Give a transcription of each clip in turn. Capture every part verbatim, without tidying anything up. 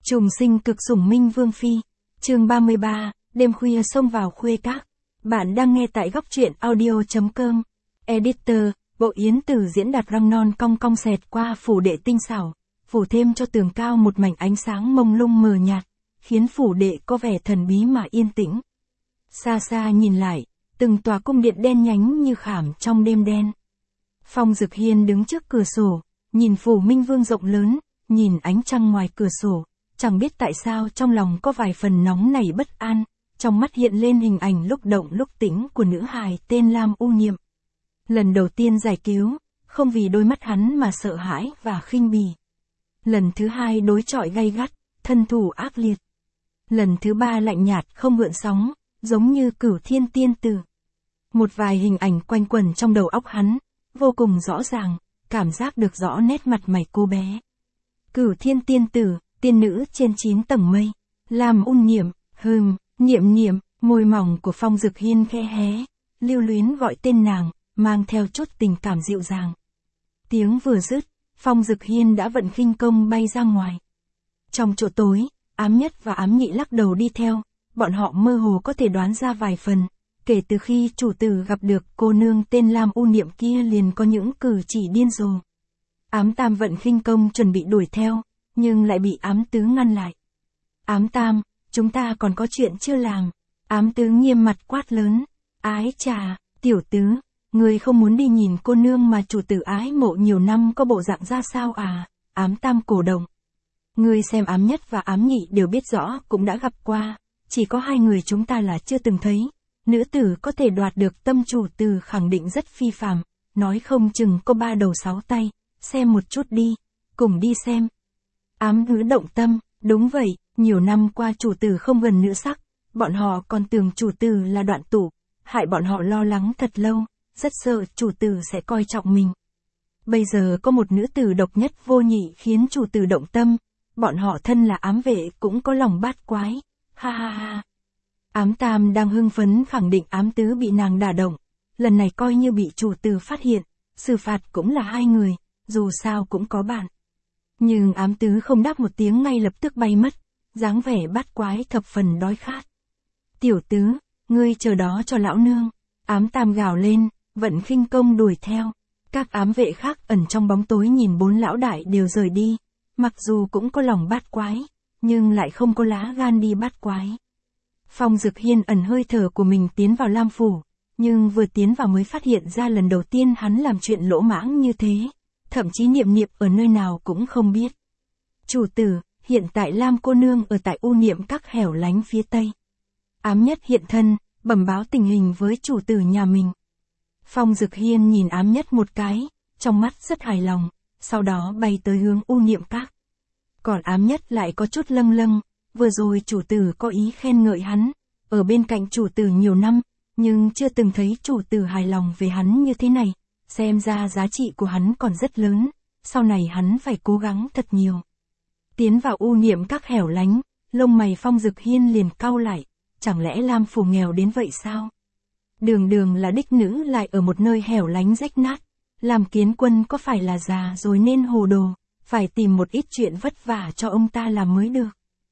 Trùng sinh cực sủng Minh Vương Phi. Chương ba mươi ba, đêm khuya xông vào khuê các. Bạn đang nghe tại góc truyện audio.com. Editor, Bộ Yến Tử diễn đạt răng non cong cong xẹt qua phủ đệ tinh xảo, phủ thêm cho tường cao một mảnh ánh sáng mông lung mờ nhạt, khiến phủ đệ có vẻ thần bí mà yên tĩnh. Xa xa nhìn lại, từng tòa cung điện đen nhánh như khảm trong đêm đen. Phong Dực Hiên đứng trước cửa sổ, nhìn phủ Minh Vương rộng lớn, nhìn ánh trăng ngoài cửa sổ, chẳng biết tại sao trong lòng có vài phần nóng nảy bất an, trong mắt hiện lên hình ảnh lúc động lúc tĩnh của nữ hài tên Lam U Niệm. Lần đầu tiên giải cứu, không vì đôi mắt hắn mà sợ hãi và khinh bỉ. Lần thứ hai đối chọi gay gắt, thân thủ ác liệt. Lần thứ ba lạnh nhạt không gợn sóng, giống như Cửu Thiên Tiên Tử. Một vài hình ảnh quanh quẩn trong đầu óc hắn, vô cùng rõ ràng, cảm giác được rõ nét mặt mày cô bé. Cửu Thiên Tiên Tử, tiên nữ trên chín tầng mây. Lam U Niệm, hừm, Niệm Niệm, môi mỏng của Phong Dực Hiên khe hé, lưu luyến gọi tên nàng, mang theo chút tình cảm dịu dàng. Tiếng vừa dứt, Phong Dực Hiên đã vận khinh công bay ra ngoài. Trong chỗ tối, Ám Nhất và Ám Nhị lắc đầu đi theo, bọn họ mơ hồ có thể đoán ra vài phần, kể từ khi chủ tử gặp được cô nương tên Lam U Niệm kia liền có những cử chỉ điên rồ. Ám Tam vận khinh công chuẩn bị đuổi theo, nhưng lại bị Ám Tứ ngăn lại. Ám Tam, chúng ta còn có chuyện chưa làm. Ám Tứ nghiêm mặt quát lớn. Ái chà, tiểu tứ, người không muốn đi nhìn cô nương mà chủ tử ái mộ nhiều năm có bộ dạng ra sao à? Ám Tam cổ động. Người xem Ám Nhất và Ám Nhị đều biết rõ cũng đã gặp qua, chỉ có hai người chúng ta là chưa từng thấy. Nữ tử có thể đoạt được tâm chủ tử khẳng định rất phi phàm, nói không chừng có ba đầu sáu tay, xem một chút đi, cùng đi xem. Ám Ngữ động tâm, đúng vậy, nhiều năm qua chủ tử không gần nữ sắc, bọn họ còn tưởng chủ tử là đoạn tụ, hại bọn họ lo lắng thật lâu, rất sợ chủ tử sẽ coi trọng mình. Bây giờ có một nữ tử độc nhất vô nhị khiến chủ tử động tâm, bọn họ thân là ám vệ cũng có lòng bát quái, ha ha ha. Ám Tam đang hưng phấn khẳng định Ám Tứ bị nàng đả động, lần này coi như bị chủ tử phát hiện, xử phạt cũng là hai người, dù sao cũng có bạn. Nhưng Ám Tứ không đáp một tiếng ngay lập tức bay mất, dáng vẻ bát quái thập phần đói khát. Tiểu Tứ, ngươi chờ đó cho lão nương. Ám Tam gào lên, vận khinh công đuổi theo. Các ám vệ khác ẩn trong bóng tối nhìn bốn lão đại đều rời đi, mặc dù cũng có lòng bát quái, nhưng lại không có lá gan đi bát quái. Phong Dực Hiên ẩn hơi thở của mình tiến vào Lam Phủ, nhưng vừa tiến vào mới phát hiện ra lần đầu tiên hắn làm chuyện lỗ mãng như thế, thậm chí Niệm Niệm ở nơi nào cũng không biết. Chủ tử, hiện tại Lam cô nương ở tại U Niệm các hẻo lánh phía tây. Ám Nhất hiện thân, bẩm báo tình hình với chủ tử nhà mình. Phong Dực Hiên nhìn Ám Nhất một cái, trong mắt rất hài lòng, sau đó bay tới hướng U Niệm các. Còn Ám Nhất lại có chút lâng lâng, vừa rồi chủ tử có ý khen ngợi hắn, ở bên cạnh chủ tử nhiều năm, nhưng chưa từng thấy chủ tử hài lòng về hắn như thế này, xem ra giá trị của hắn còn rất lớn, sau này hắn phải cố gắng thật nhiều. Tiến vào U Niệm các hẻo lánh, lông mày Phong Dực Hiên liền cau lại, chẳng lẽ Lam Phủ nghèo đến vậy sao? Đường đường là đích nữ lại ở một nơi hẻo lánh rách nát, làm Kiến Quân có phải là già rồi nên hồ đồ, phải tìm một ít chuyện vất vả cho ông ta làm mới được.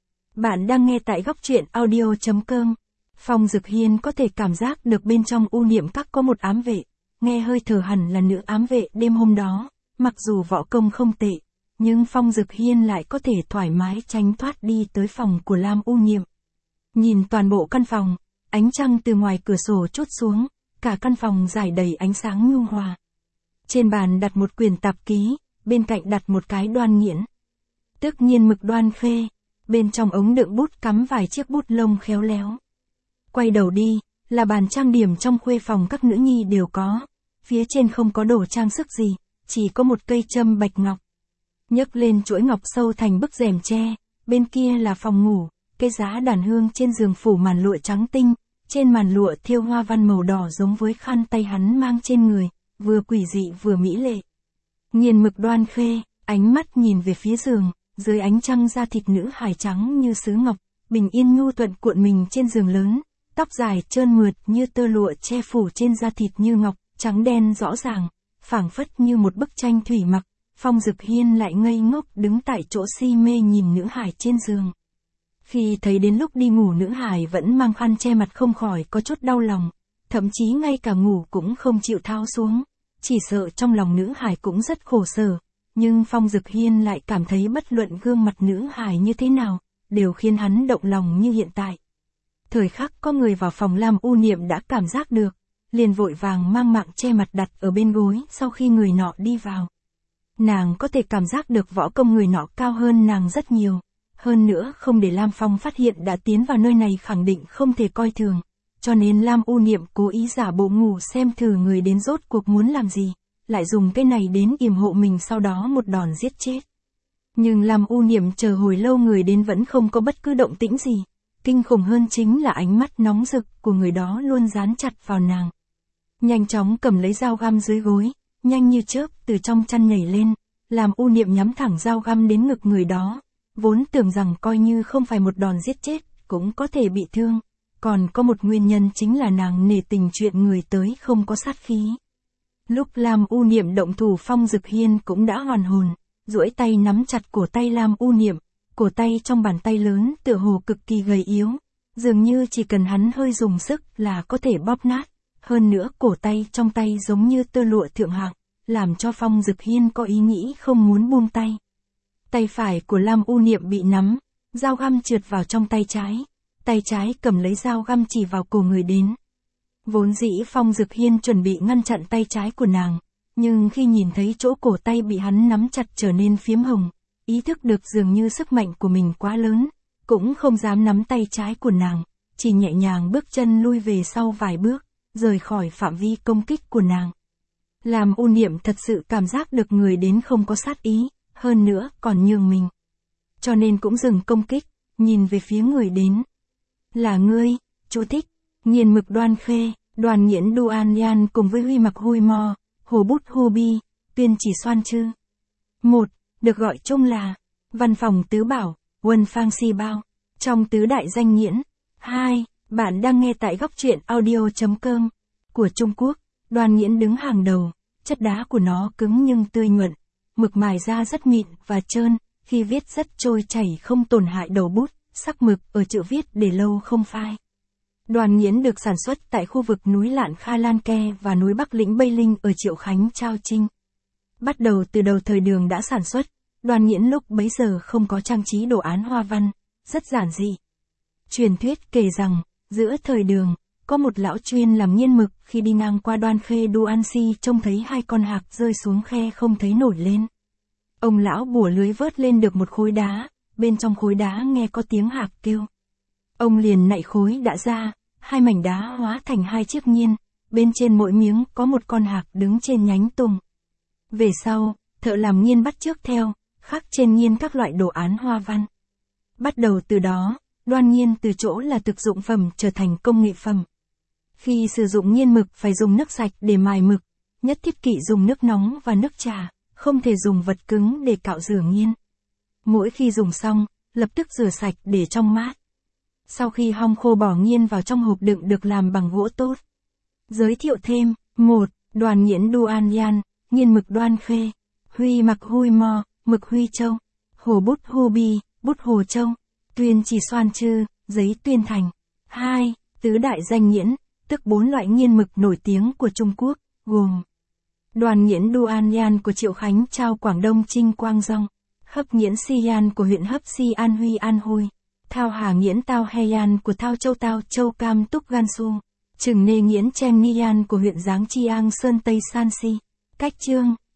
Bạn đang nghe tại góc truyện audio.com. Phong Dực Hiên có thể cảm giác được bên trong U Niệm các có một ám vệ, nghe hơi thở hẳn là nữ ám vệ đêm hôm đó, mặc dù võ công không tệ, nhưng Phong Dực Hiên lại có thể thoải mái tránh thoát đi tới phòng của Lam U Niệm. Nhìn toàn bộ căn phòng, ánh trăng từ ngoài cửa sổ trút xuống, cả căn phòng rải đầy ánh sáng nhu hòa. Trên bàn đặt một quyển tạp ký, bên cạnh đặt một cái đoan nghiễn. Tức nhiên mực đoan khê, bên trong ống đựng bút cắm vài chiếc bút lông khéo léo. Quay đầu đi, là bàn trang điểm trong khuê phòng các nữ nhi đều có, phía trên không có đồ trang sức gì, chỉ có một cây châm bạch ngọc. Nhấc lên chuỗi ngọc sâu thành bức rèm tre, bên kia là phòng ngủ, cây giá đàn hương trên giường phủ màn lụa trắng tinh, trên màn lụa thêu hoa văn màu đỏ giống với khăn tay hắn mang trên người, vừa quỷ dị vừa mỹ lệ. Nghiền mực đoan khê, ánh mắt nhìn về phía giường, dưới ánh trăng da thịt nữ hài trắng như sứ ngọc, bình yên nhu thuận cuộn mình trên giường lớn, tóc dài trơn mượt như tơ lụa che phủ trên da thịt như ngọc, trắng đen rõ ràng, phảng phất như một bức tranh thủy mặc, Phong Dực Hiên lại ngây ngốc đứng tại chỗ si mê nhìn nữ hải trên giường. Khi thấy đến lúc đi ngủ nữ hải vẫn mang khăn che mặt không khỏi có chút đau lòng, thậm chí ngay cả ngủ cũng không chịu tháo xuống, chỉ sợ trong lòng nữ hải cũng rất khổ sở, nhưng Phong Dực Hiên lại cảm thấy bất luận gương mặt nữ hải như thế nào, đều khiến hắn động lòng như hiện tại. Thời khắc có người vào phòng Lam U Niệm đã cảm giác được, liền vội vàng mang mạng che mặt đặt ở bên gối sau khi người nọ đi vào. Nàng có thể cảm giác được võ công người nọ cao hơn nàng rất nhiều, hơn nữa không để Lam Phong phát hiện đã tiến vào nơi này khẳng định không thể coi thường, cho nên Lam U Niệm cố ý giả bộ ngủ xem thử người đến rốt cuộc muốn làm gì, lại dùng cái này đến yểm hộ mình sau đó một đòn giết chết. Nhưng Lam U Niệm chờ hồi lâu người đến vẫn không có bất cứ động tĩnh gì, kinh khủng hơn chính là ánh mắt nóng rực của người đó luôn dán chặt vào nàng. Nhanh chóng cầm lấy dao găm dưới gối, nhanh như chớp từ trong chăn nhảy lên, làm U Niệm nhắm thẳng dao găm đến ngực người đó, vốn tưởng rằng coi như không phải một đòn giết chết, cũng có thể bị thương, còn có một nguyên nhân chính là nàng nể tình chuyện người tới không có sát khí. Lúc Lam U Niệm động thủ Phong Dực Hiên cũng đã hoàn hồn, duỗi tay nắm chặt cổ tay Lam U Niệm, cổ tay trong bàn tay lớn tựa hồ cực kỳ gầy yếu, dường như chỉ cần hắn hơi dùng sức là có thể bóp nát. Hơn nữa cổ tay trong tay giống như tơ lụa thượng hạng, làm cho Phong Dực Hiên có ý nghĩ không muốn buông tay. Tay phải của Lam U Niệm bị nắm, dao găm trượt vào trong tay trái, tay trái cầm lấy dao găm chỉ vào cổ người đến. Vốn dĩ Phong Dực Hiên chuẩn bị ngăn chặn tay trái của nàng, nhưng khi nhìn thấy chỗ cổ tay bị hắn nắm chặt trở nên phiếm hồng, ý thức được dường như sức mạnh của mình quá lớn, cũng không dám nắm tay trái của nàng, chỉ nhẹ nhàng bước chân lui về sau vài bước, rời khỏi phạm vi công kích của nàng. Làm U Niệm thật sự cảm giác được người đến không có sát ý, hơn nữa còn nhường mình. Cho nên cũng dừng công kích, nhìn về phía người đến. Là ngươi, chú thích, Nghiền Mực Đoan Khê, Đoàn Nghiễn Đu An Yan cùng với Huy Mặc Huy Mo, Hồ Bút Hu Bi, Tuyên Chỉ Xoan Chư. một. Được gọi chung là Văn Phòng Tứ Bảo, Quân Phang Si Bao, trong tứ đại danh nghiễn. hai. Bạn đang nghe tại góc truyện audio.com của Trung Quốc. Đoàn Nghiễn đứng hàng đầu, chất đá của nó cứng nhưng tươi nhuận, mực mài ra rất mịn và trơn, khi viết rất trôi chảy không tổn hại đầu bút, sắc mực ở chữ viết để lâu không phai. Đoàn Nghiễn được sản xuất tại khu vực núi Lạn Kha Lan Ke và núi Bắc Lĩnh Bây Linh ở Triệu Khánh Trao Trinh. Bắt đầu từ đầu thời Đường đã sản xuất, Đoàn Nghiễn lúc bấy giờ không có trang trí đồ án hoa văn, rất giản dị. Truyền thuyết kể rằng, giữa thời Đường, có một lão chuyên làm nghiên mực khi đi ngang qua Đoan Khê Đu An Si trông thấy hai con hạc rơi xuống khe không thấy nổi lên. Ông lão bủa lưới vớt lên được một khối đá, bên trong khối đá nghe có tiếng hạc kêu. Ông liền nạy khối đã ra, hai mảnh đá hóa thành hai chiếc nghiên, bên trên mỗi miếng có một con hạc đứng trên nhánh tùng. Về sau, thợ làm nghiên bắt chước theo, khắc trên nghiên các loại đồ án hoa văn. Bắt đầu từ đó, Đoan nghiên từ chỗ là thực dụng phẩm trở thành công nghệ phẩm. Khi sử dụng nghiên mực phải dùng nước sạch để mài mực, nhất thiết kỵ dùng nước nóng và nước trà, không thể dùng vật cứng để cạo rửa nghiên. Mỗi khi dùng xong, lập tức rửa sạch để trong mát. Sau khi hong khô bỏ nghiên vào trong hộp đựng được làm bằng gỗ tốt. Giới thiệu thêm, một. Đoàn Nghiễn Đu An Yan, nghiên mực Đoan Khê, Huy Mặc Huy Mo, mực Huy Châu, Hồ Bút Hu Bi, bút Hồ Châu, Tuyên Chỉ Xoan Chư, giấy Tuyên Thành. hai. Tứ đại danh nghiễn, tức bốn loại nghiên mực nổi tiếng của Trung Quốc, gồm Đoàn Nghiễn Đu An Yan của Triệu Khánh Trao Quảng Đông Trinh Quang Dong, Hấp Nghiễn Si Yan của huyện Hấp Si An Huy An Huy, Thao Hà Nghiễn Tao He Yan của Thao Châu Tao Châu Cam Túc Gan Su, Trừng Nê Nghiễn Chen Ni Yan của huyện Giáng Chi An Sơn Tây San Si. Cách chương